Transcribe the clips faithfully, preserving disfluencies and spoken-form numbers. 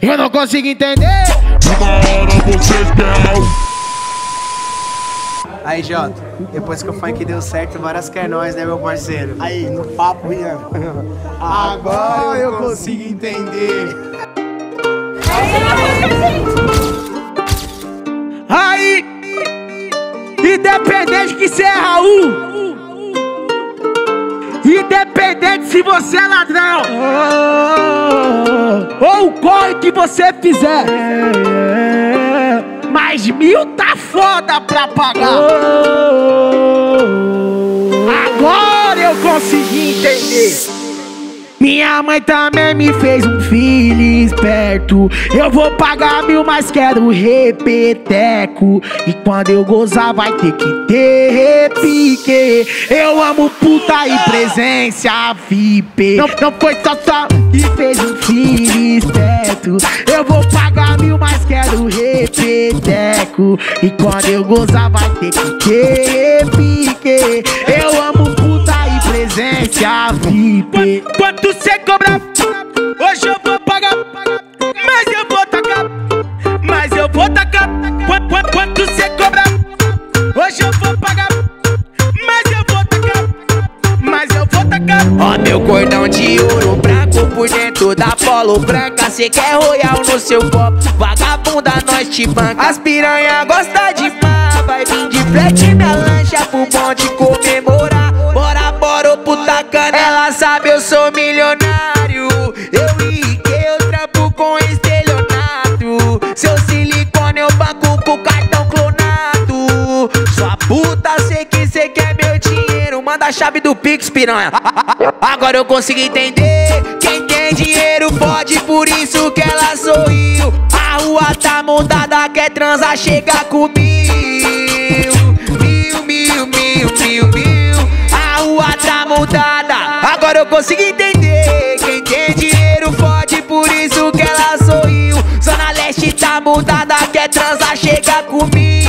Eu não consigo entender. Uma hora você quer. Aí, Jota, depois que o funk deu certo, várias quer nós, né, meu parceiro? Aí, no papo, Ian. Agora eu consigo entender. Aí, independente que você é Raul, independente se você é ladrão ou o corre que você fizer, mais mil tá foda pra pagar. Agora eu consegui entender. Minha mãe também me fez um filho esperto. Eu vou pagar mil, mas quero repeteco. E quando eu gozar vai ter que ter repique. Eu amo puta e presença V I P. Não, não foi só só que fez um filho esperto. Eu vou pagar mil, mas quero repeteco. E quando eu gozar vai ter que ter repique. Eu amo puta e presença V I P. Quanto cê cobra? Hoje eu vou pagar, mas eu vou tacar, mas eu vou tacar. Quanto, quanto cê cobra? Hoje eu vou pagar, mas eu vou tacar, mas eu vou tacar. Ó meu cordão de ouro branco por dentro da polo branca. Cê quer royal no seu copo, vagabunda nós te banca. As piranha gosta de pá, vai vir de frente minha lancha pro bonde comemorar. Bora, bora, ô puta cana, ela sabe eu sou milionário. Eu riquei, eu trampo com estelionato. Seu silicone eu banco com cartão clonado. Sua puta, sei que cê quer meu dinheiro. Manda a chave do Pix, piranha. Agora eu consigo entender. Quem tem dinheiro pode, por isso que ela sorriu. A rua tá montada, quer transar, chega com mil. Mil, mil, mil, mil, mil. A rua tá montada, agora eu consigo entender. Quem tem dinheiro pode, por isso que ela sorriu. Zona Leste tá montada, quer transar, chega com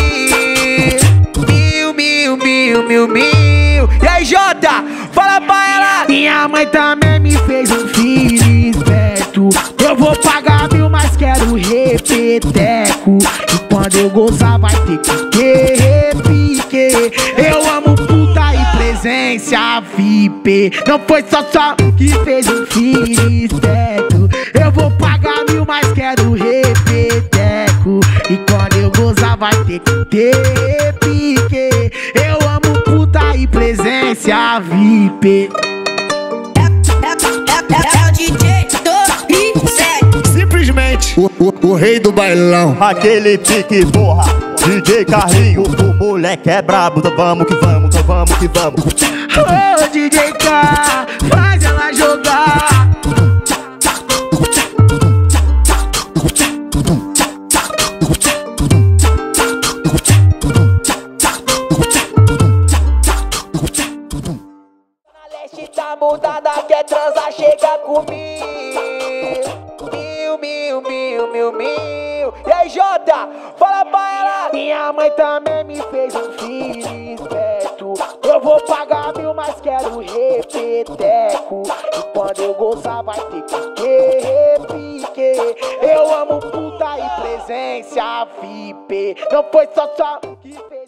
mil. Mil, mil, mil, mil, mil. E aí, Jota, fala pra ela. Minha mãe também me fez um filho esperto. Eu vou pagar mil, mas quero repeteco. E quando eu gozar vai ter que ter repique. Eu amo puta e presença V I P. Não foi só só que fez um filho esperto. Eu vou pagar mil, mas quero repeteco. E quando eu gozar vai ter que ter repique. Eu amo puta e presença V I P. É o D J Top sete. Simplesmente O, o, o rei do bailão. aquele pique, porra. D J Carlinho, o moleque é brabo. Então vamos que vamos, então vamos que vamos. Ô D J K, faz ela jogar. Tá mudada, quer transar, chega comigo. Mil, mil, mil, mil, mil. E aí, Jota, fala pra ela. Minha mãe também me fez um filho esperto. Eu vou pagar mil, mas quero repeteco. E quando eu gozar vai ter que ter repique. Eu amo puta e presença V I P. Não foi só só que fez.